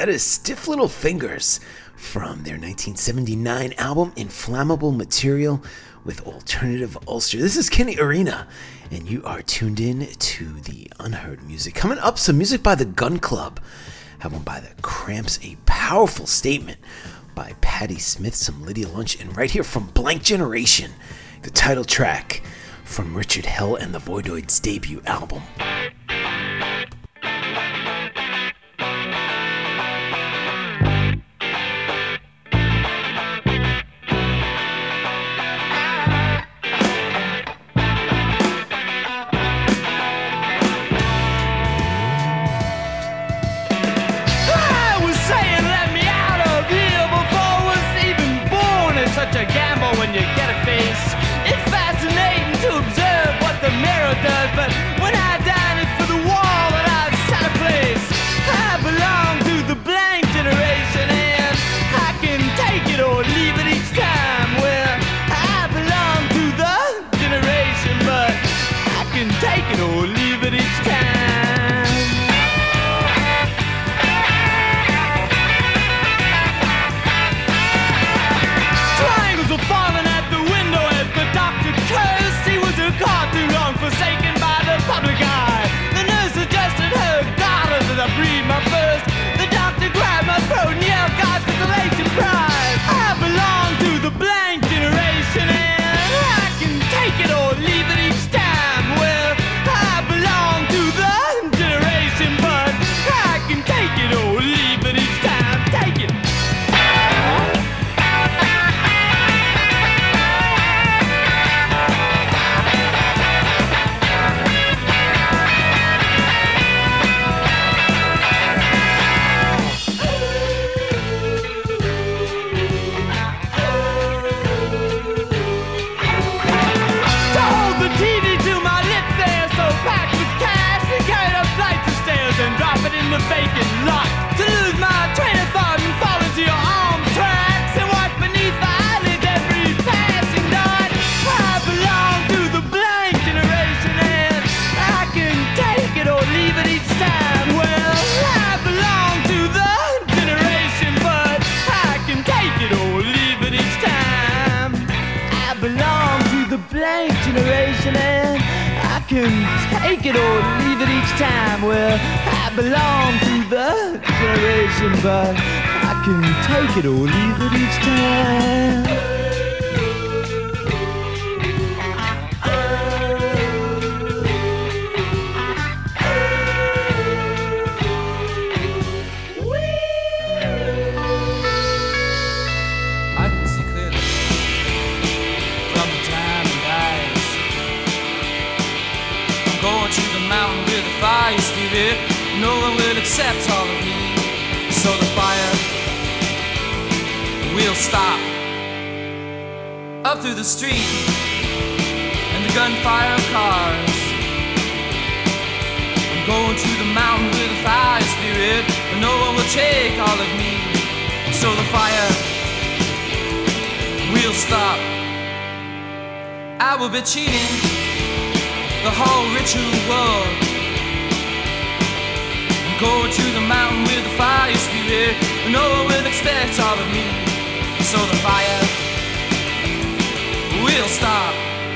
that is Stiff Little Fingers from their 1979 album Inflammable Material with Alternative Ulster. This is Kenny Arena, and you are tuned in to the Unheard Music. Coming up, some music by the Gun Club. Have one by the Cramps, a powerful statement by Patti Smith, some Lydia Lunch, and right here from Blank Generation, the title track from Richard Hell and the Voidoids' debut album. But when I dine, it's for the wall that I've set a place. I belong to the blank generation, and I can take it or leave it each time. Well, I belong to the generation, but I can take it or leave it each time. Triangles are falling at the window as the doctor cursed. He was a car too long forsaken by the public eye. The nurse suggested her daughter that I breathe my first. The doctor grabbed my throat and yelled, God's consolation prize. I belong to the blank generation, and I can take it or leave it each time. Well, I belong to the generation, but I can take it or leave it each time. Take it. In the vacant lot, to lose my train of thought and fall into your arms tracks and watch beneath the eyelids every passing dot. I belong to the blank generation, and I can take it or leave it each time. Well, I belong to the generation, but I can take it or leave it each time. I belong to the blank generation, and I can take it or leave it each time. Well, I belong to the generation, but I can take it or leave it each time. I can see clearly from the diamond eyes. I'm going to the mountain with a fire spirit. No one will accept all of me, so the fire will stop. Up through the street and the gunfire of cars. I'm going to the mountain with a fire spirit, but no one will take all of me, so the fire will stop. I will be cheating the whole ritual world. Going to the mountain with a fire spirit, but no one will expect all of me, so the fire will stop.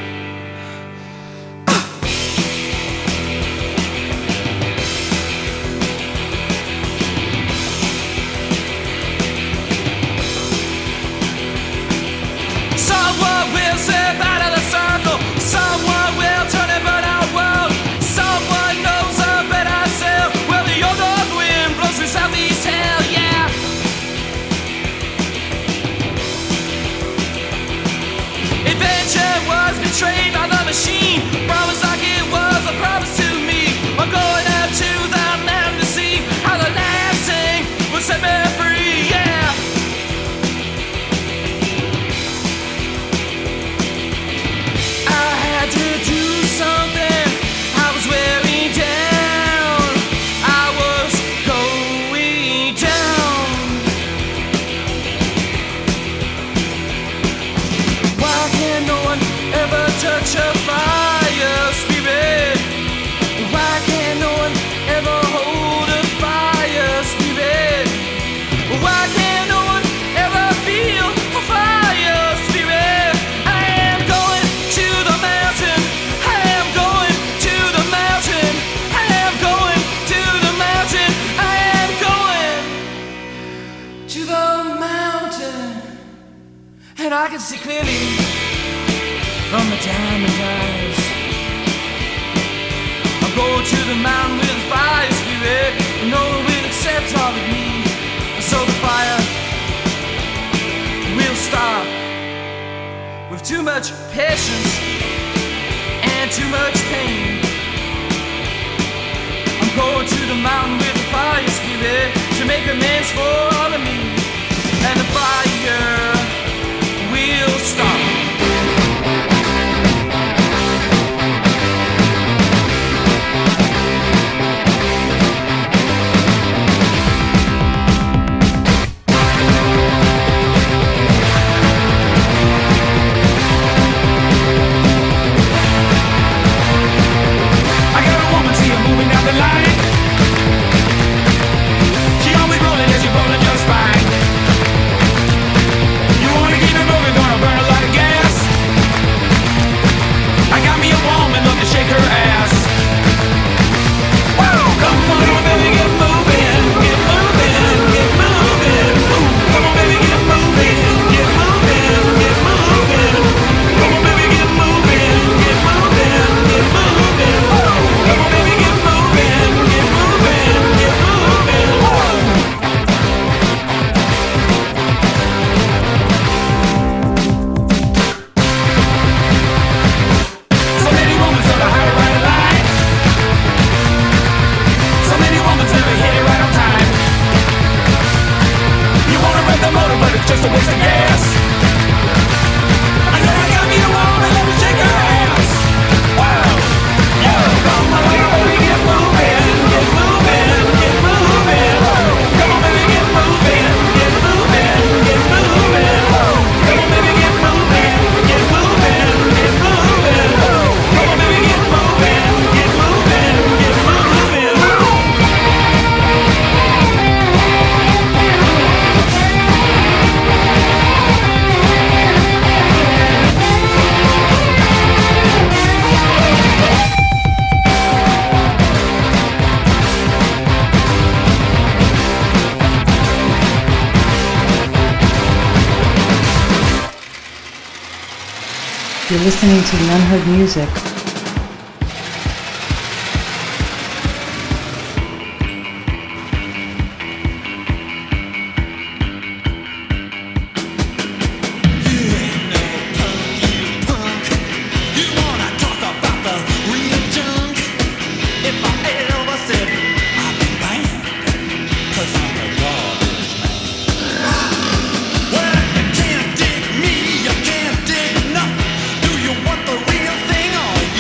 Someone will step out of the circle. Someone will turn and burn our world. Someone knows a better self. Well, the old north wind blows through southeast hell, yeah. Adventure world. and I can see clearly from the diamond eyes. I'll go to the mountain with a fire spirit, and no one will accept all of me. And so the fire will stop with too much patience and too much pain. I'm going to the mountain with a fire spirit to make amends for all of me. And the fire will stop. I got a woman, see her moving down the line. She always rolling and she rolling just fine. You wanna keep it moving, gonna burn a lot of gas. I got me a woman, love to shake her ass. Woo! Come on, baby, get moving, get moving, get moving. Ooh, come on, baby, get moving, get moving, get moving. Come on, baby, get moving, get moving, get moving. Come on, baby, get moving, get moving, get moving. So many women never hide it right line. So many women never hit it right on time. You wanna rev the motor, but it's just a waste of gas. I said I got me a woman, let me shake her ass. Wow, yo, come on, baby, get moving, get moving, get moving. Come on, baby, get moving, get moving, get moving. Come on, baby, get moving, get moving, get moving. Come on, baby, get moving, get moving, get moving. You're listening to the Unheard Music. Well, you can't dig me, you can't dig nothing. Do you want the real thing or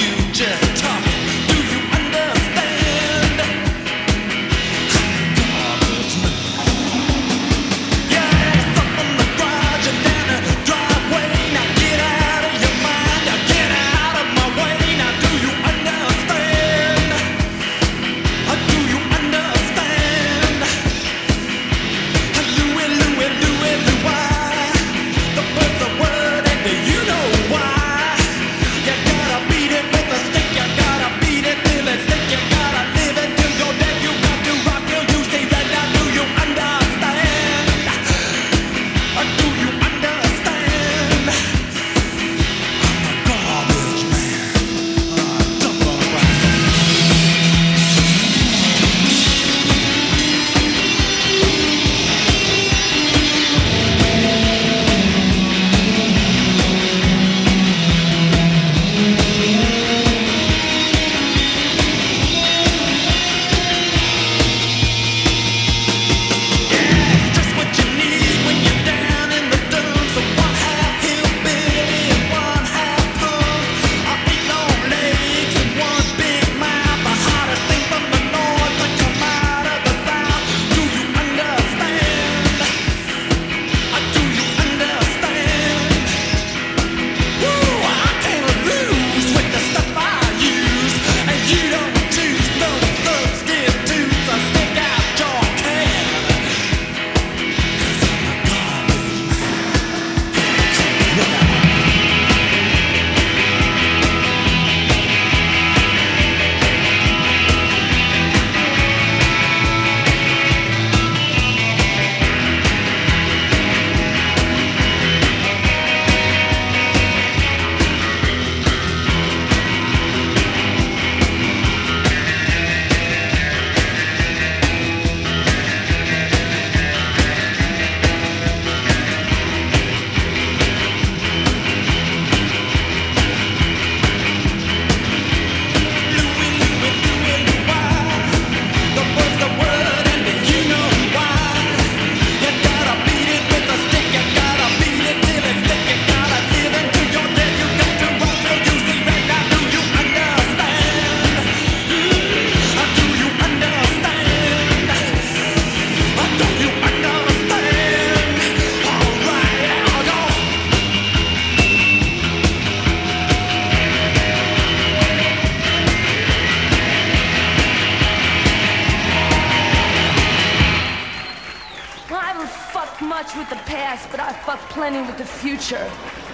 the future.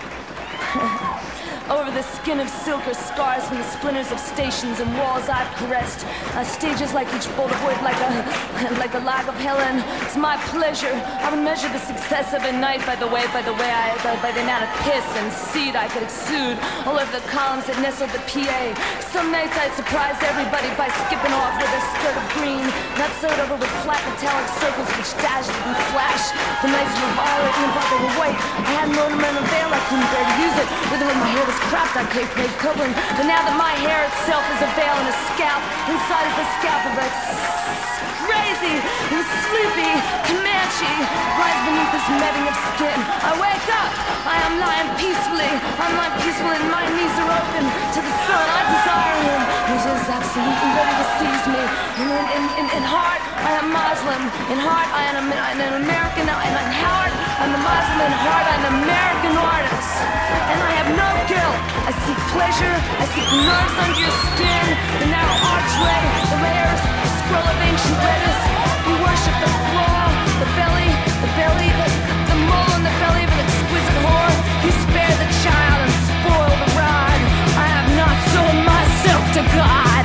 Over the skin of silk are scars from the splinters of stations and walls I've caressed. Stages like each bolt of wood, like a lag of Helen. It's my pleasure. I would measure the success of a night by the amount of piss and seed I could exude all over the columns that nestled the PA. Some nights I'd surprise everybody by skipping off with a skirt of green, not sewed over with flat metallic circles which dazzled and flashed. The nights were violet and but they were white. I had an ornamental veil, I couldn't bear to use it. With my hair was crapped on Cape Craig Copeland. But now that my hair itself is a veil and a scalp, inside is a scalp of a crazy and sleepy Comanche lies beneath this netting of skin. I wake up, I am lying peacefully. I'm lying peacefully and my knees are open to the sun. I desire him. He's just absolutely ready to seize me. In heart, I am Muslim. In heart, I am an American. And in heart, I'm a Muslim. In heart, I'm an American artist. And I have no guilt. I seek pleasure. I seek the nerves under your skin. The narrow archway, the layers, the scroll of ancient lettuce. We worship the flaw, the belly, the mole in the belly of an exquisite whore. You spare the child and spoil the rod. I have not sold myself to God.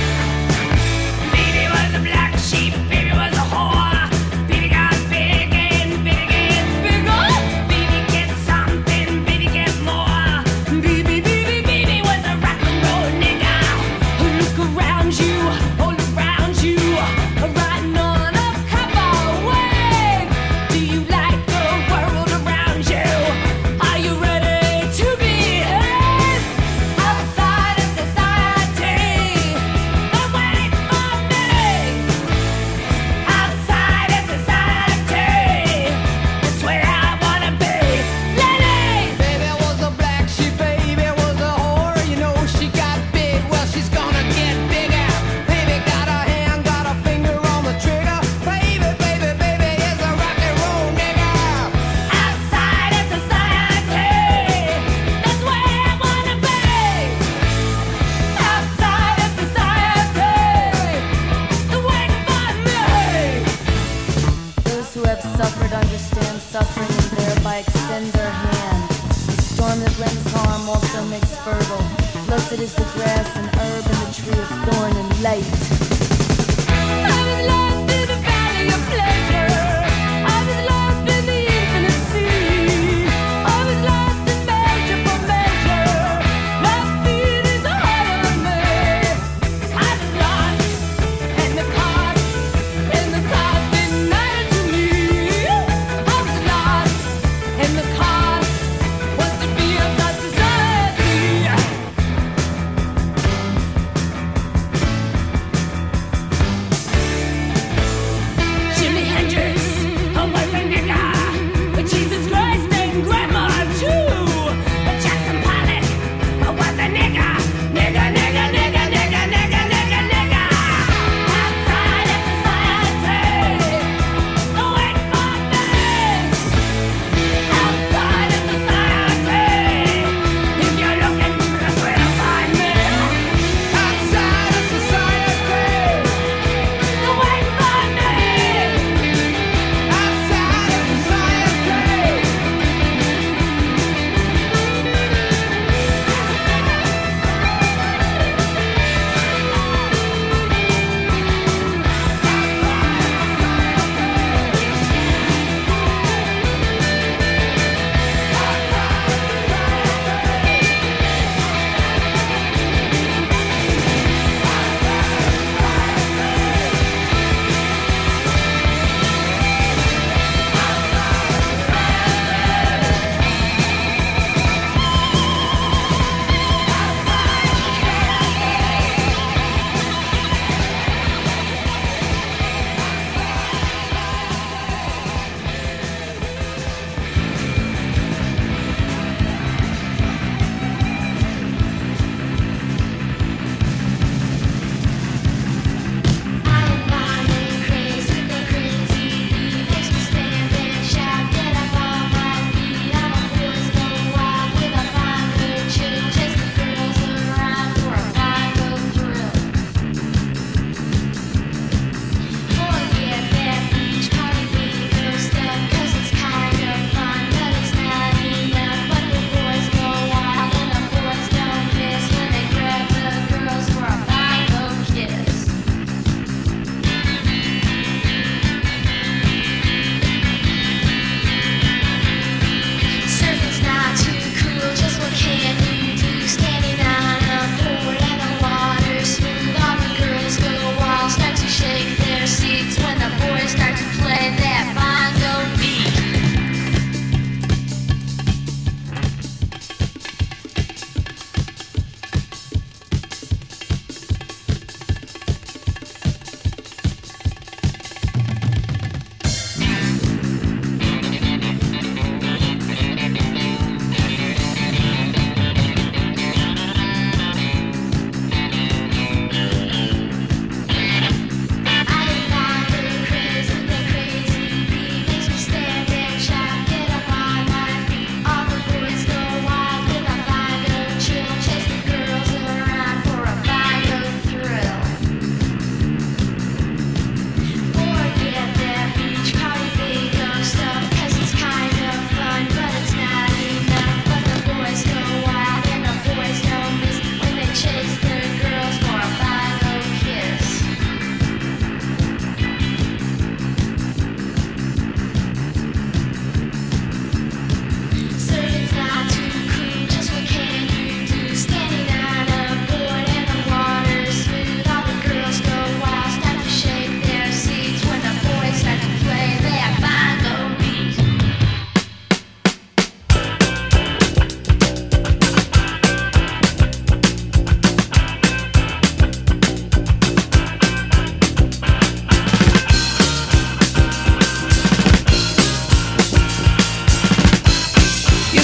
Baby was a black sheep, baby was a whore. Baby got big and bigger. Baby get something, baby get more. Baby was a rock and roll nigga. Look around you, all around you. Riding on a cowboy wave. Do you like the world around you? Are you ready to behave? Outside of society, they're waiting for me. Outside of society, that's where I wanna be. Lady! Baby was a black sheep, baby was a whore. You know she got big, well she's gonna get bigger. Baby got a hand, got a finger on the trigger. Baby is a rock and roll nigga. Outside of society, that's where I wanna be. Outside of society, they're waiting for me. Those who have suffered understand suffering and thereby extend their hand. The storm that brings harm also makes fertile. Blessed is the grass and herb and the tree of thorn and light. I was lost in the valley of pleasure. I was lost in the infinite sea. I was lost in measure for measure. Love feet is higher than me. I was lost, and the cost didn't matter to me. I was lost, and the cost was to be of that society.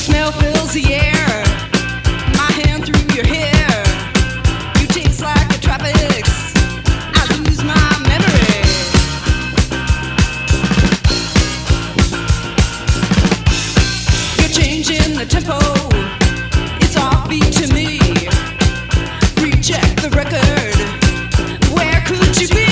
smell fills the air. My hand through your hair. You taste like the tropics. I lose my memory. You're changing the tempo. It's offbeat to me. Recheck the record. Where could you be?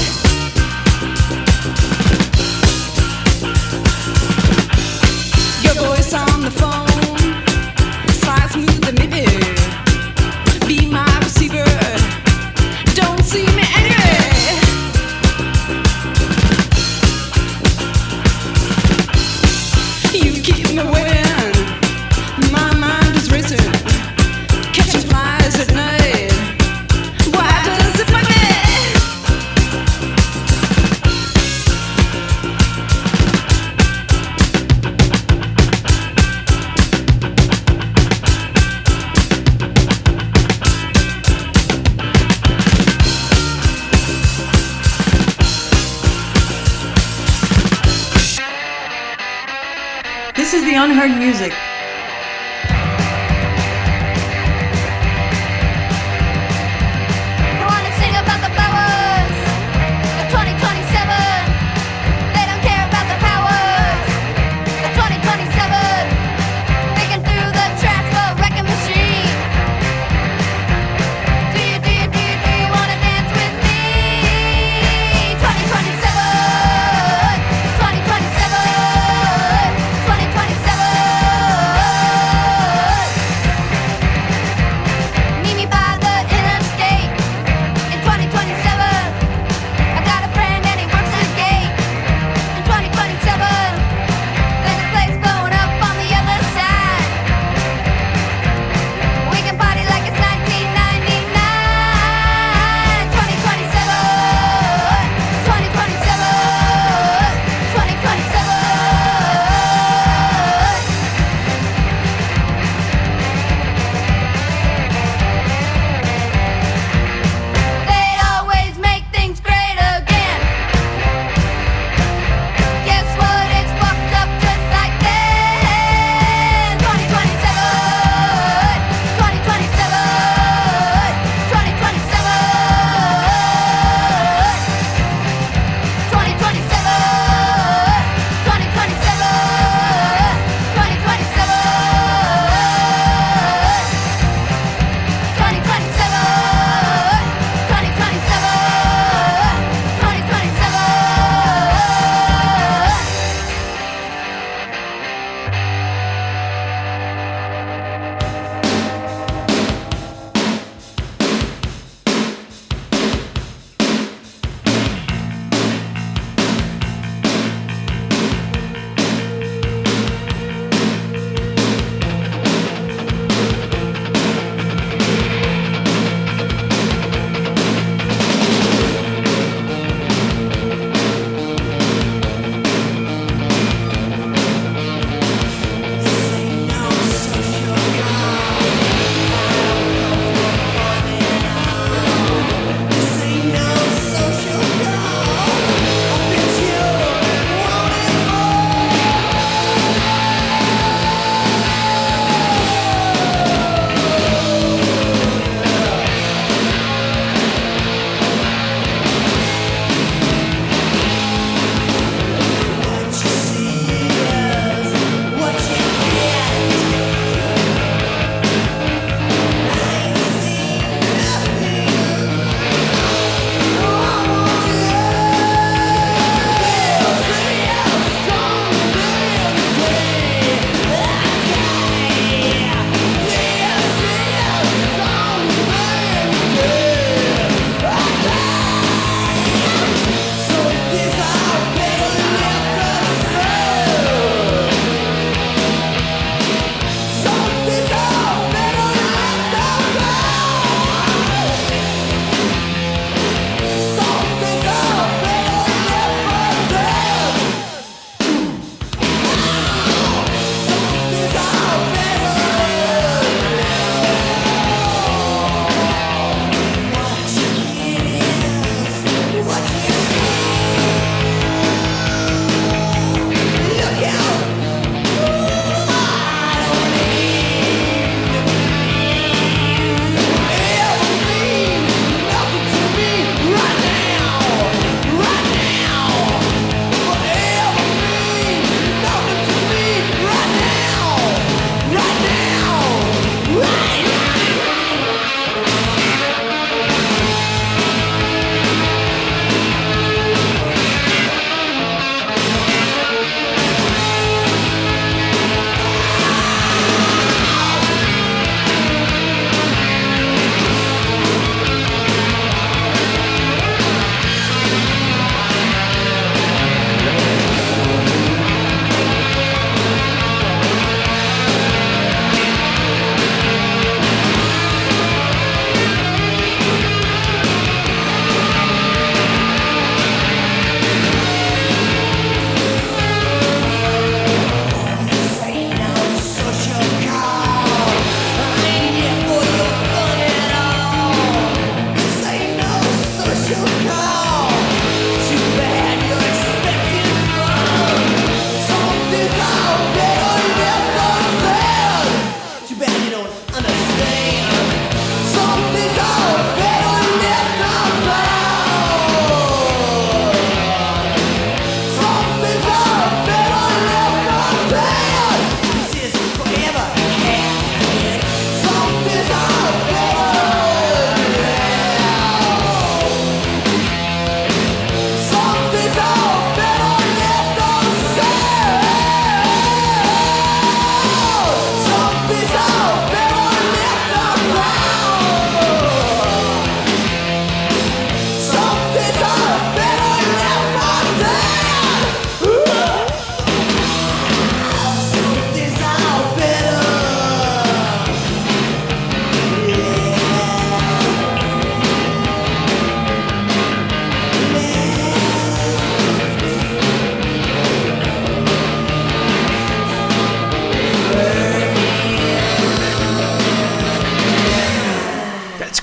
Your voice on the phone slides smooth and maybe be my receiver. Don't see me anyway. You keep me waiting. My mind is racing, catching flies at night. Why does it bug me? This is the Unheard Music. I wanna sing about the powers of 2027. They don't care about the powers of 2027. Digging through the trash for a wrecking machine. Do you wanna dance with me? 2027, 2027, 2027.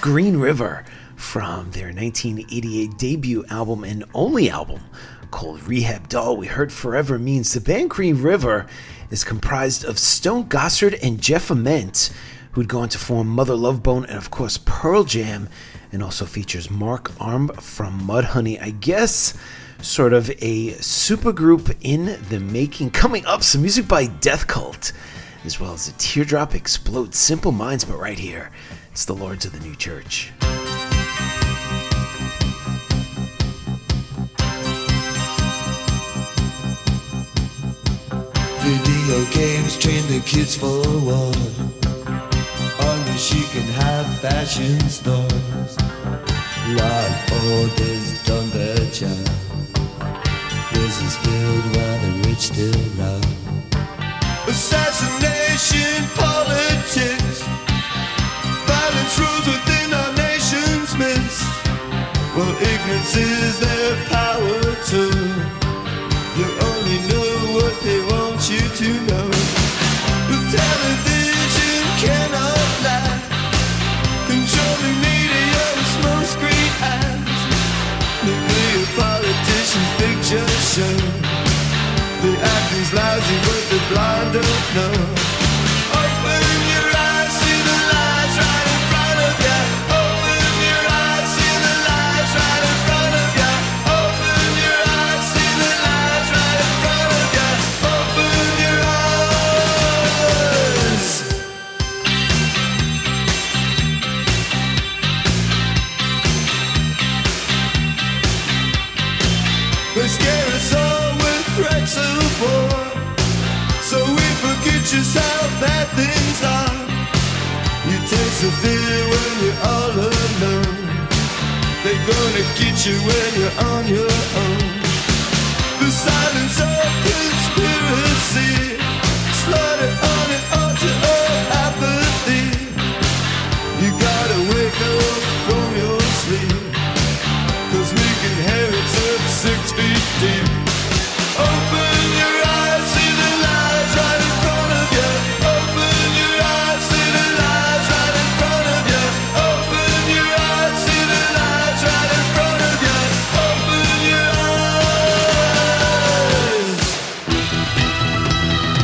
Green River from their 1988 debut album and only album called Rehab Doll. We heard Forever Means. The band Green River is comprised of Stone Gossard and Jeff Ament, who'd go on to form Mother Love Bone and of course Pearl Jam, and also features Mark Arm from Mudhoney. I guess sort of a supergroup in the making. Coming up, some music by Death Cult, as well as a Teardrop Explodes, Simple Minds, but right here, it's the Lords of the New Church. Video games train the kids for war. Unless you can have fashion stores. Law orders done their job. Prisons filled while the rich still rob. Assassination politics. Violence rules within our nation's midst. Well, ignorance is their power too. You only know what they want you to know. The television cannot lie. Controlling media with smoke screen eyes. Nuclear politicians picture show. The acting's lousy but the blind don't know. Open your eyes, see the lies right in front of you. Open your eyes, see the lies right in front of you. Open your eyes, see the lies right in front of you. Open your eyes. They scare us all with threats of war, so we forget just how bad things are. You taste the fear when you're all alone. They're gonna get you when you're on your own. The silence of conspiracy, slaughter on and on to all apathy. You gotta wake up from your sleep, 'cause we can hear it's up 6 feet deep. Open your eyes, see the lies right in front of you. Open your eyes, see the lies right in front of you. Open your eyes, see the lies right in front of you. Open your eyes.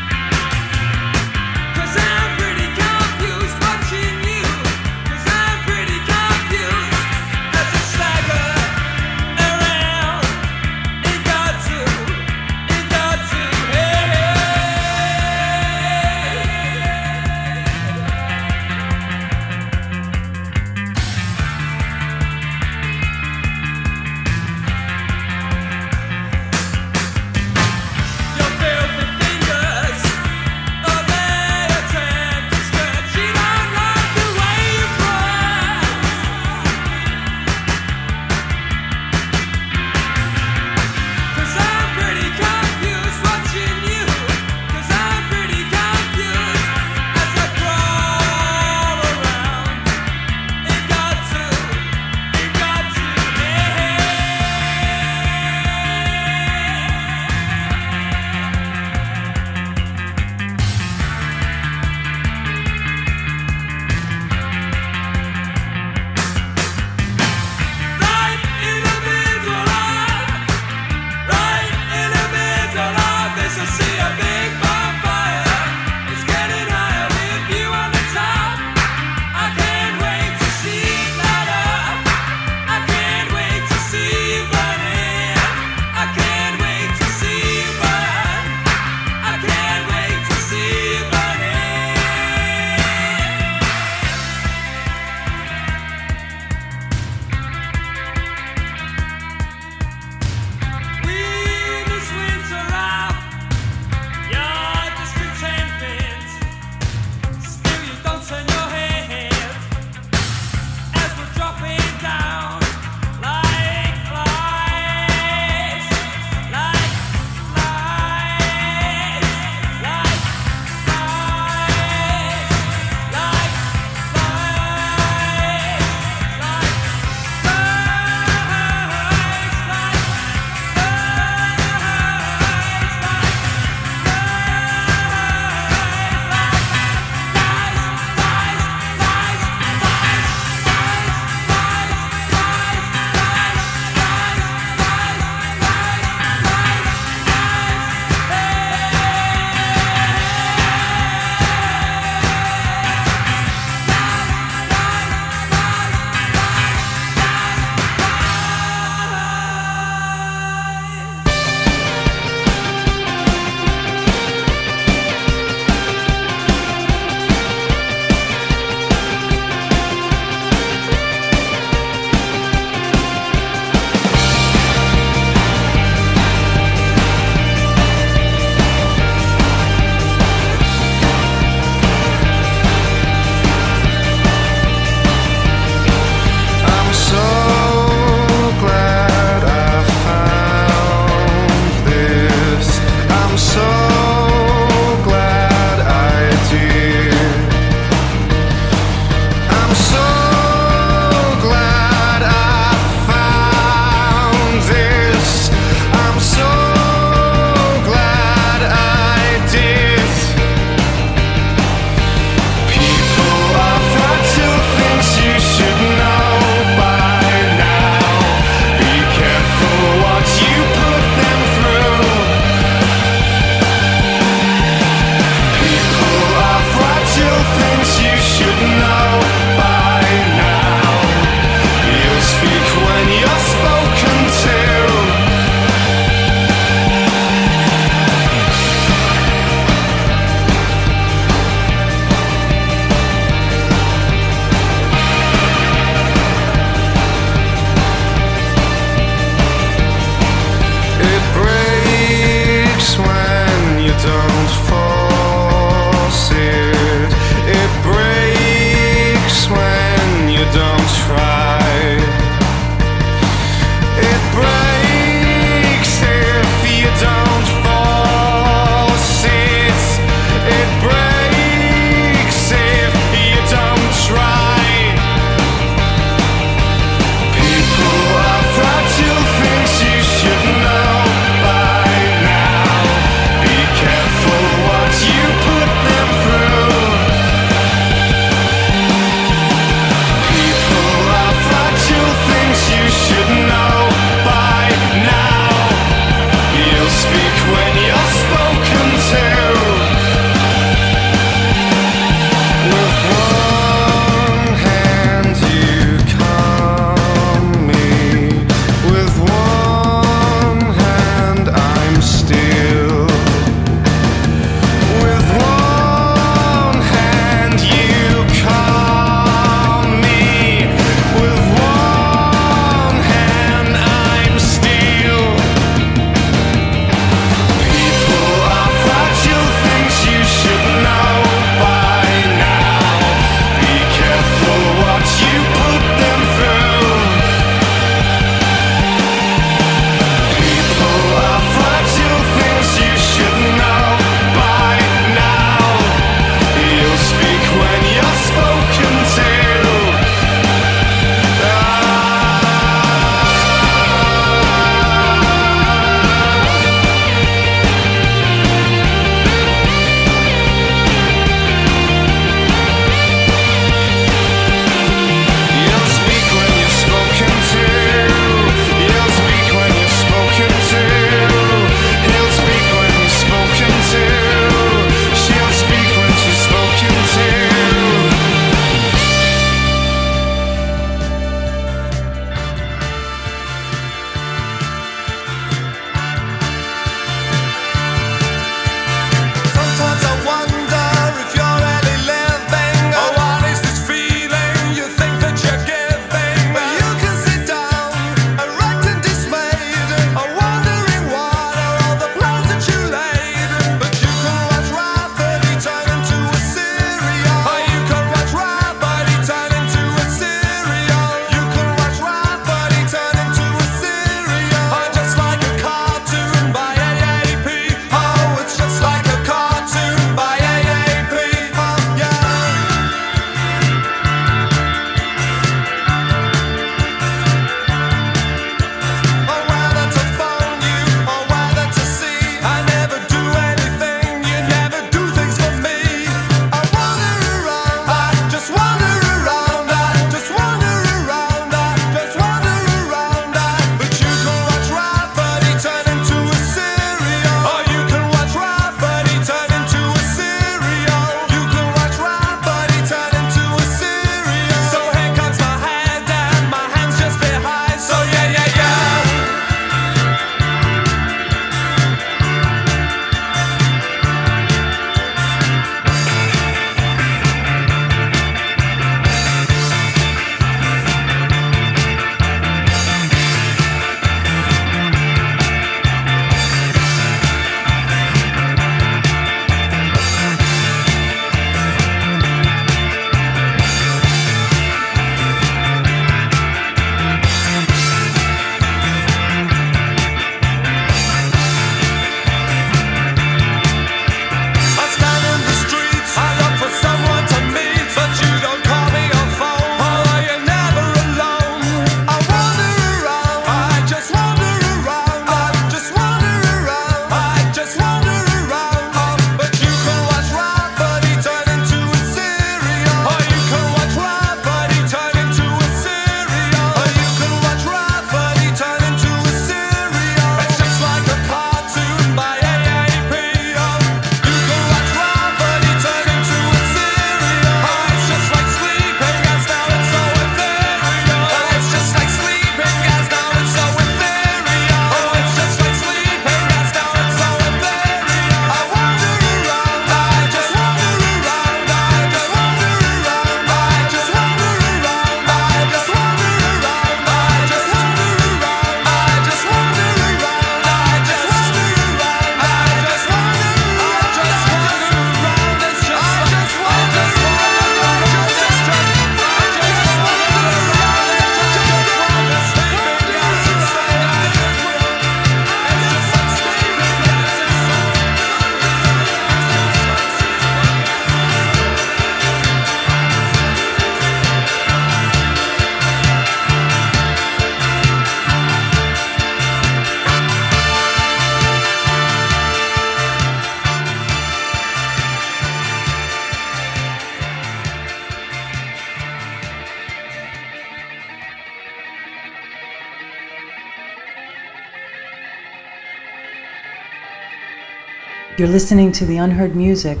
You're listening to The Unheard Music.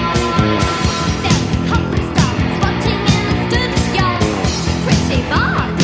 Then Hopper starts watching in the studio. Pretty bored,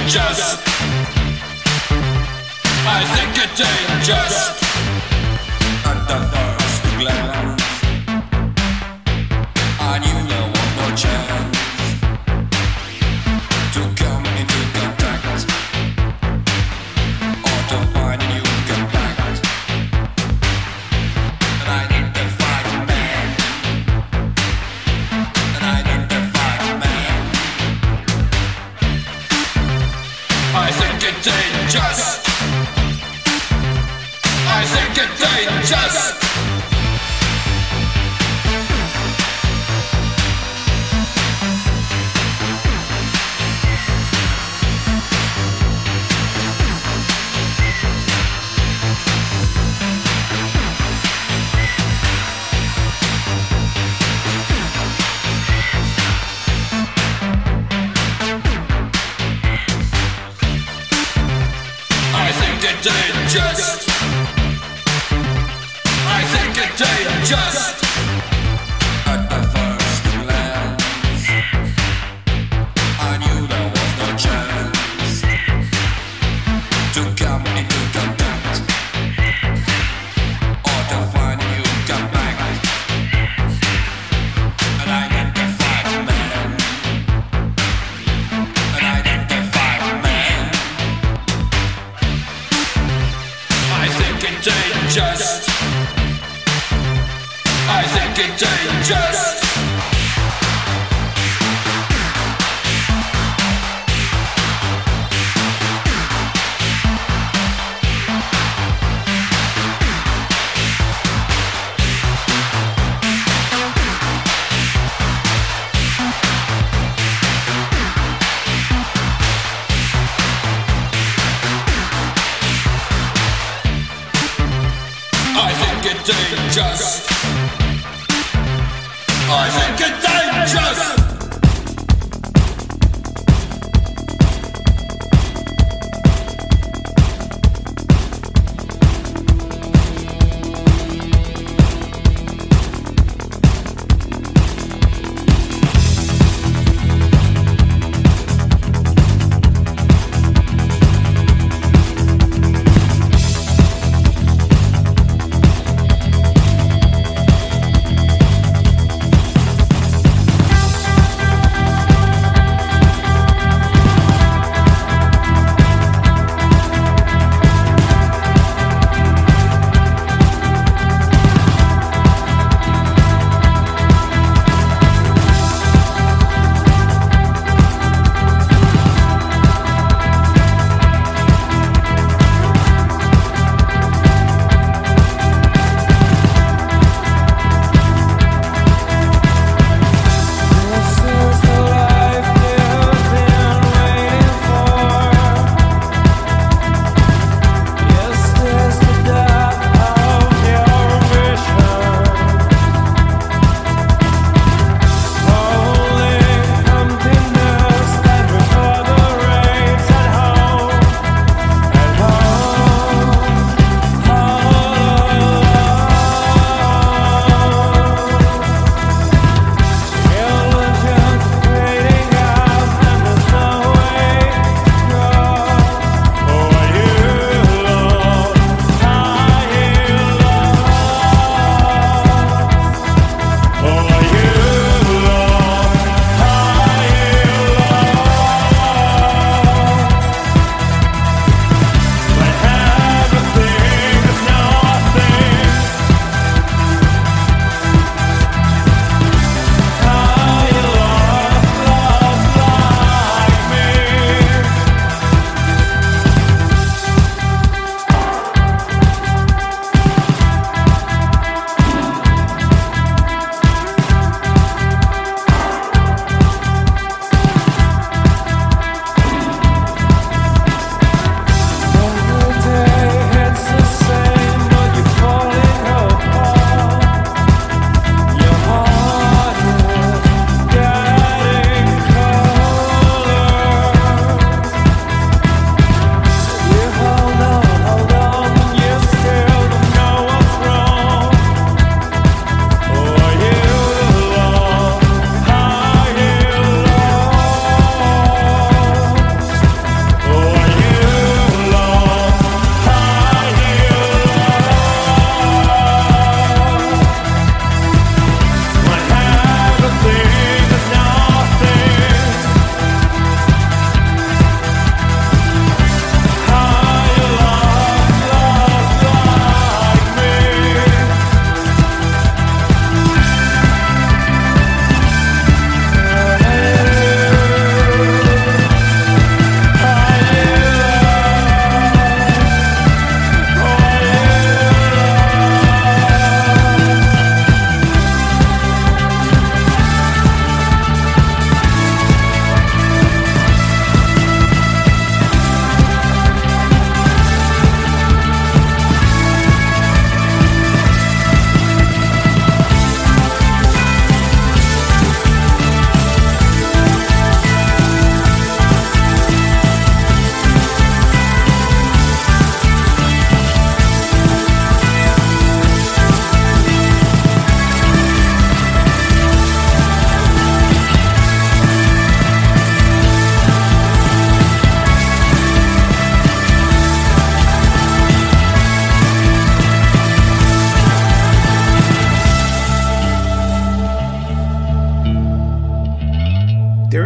dangerous. I think it's dangerous. At the first glance, I knew there was no chance to come into contact or to find a new compact. And I need to fight man. And I need to fight man. I think it's dangerous. I think it's dangerous. I think it's dangerous. I think it's dangerous. At the first glance, I knew there was no chance to come into contact or to find a new compact. And I need to fight man. And I need to fight man. I think it's dangerous. I think it's dangerous. I think it's dangerous. I think it's dangerous.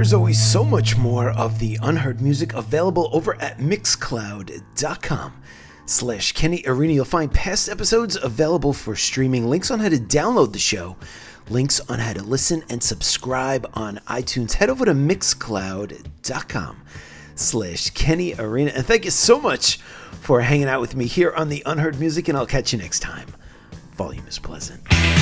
there's always so much more of the unheard music available over at mixcloud.com/Kenny Arena. You'll find past episodes available for streaming, links on how to download the show, links on how to listen and subscribe on iTunes. Head over to mixcloud.com/Kenny Arena. And thank you so much for hanging out with me here on the Unheard Music, and I'll catch you next time. Volume is pleasant.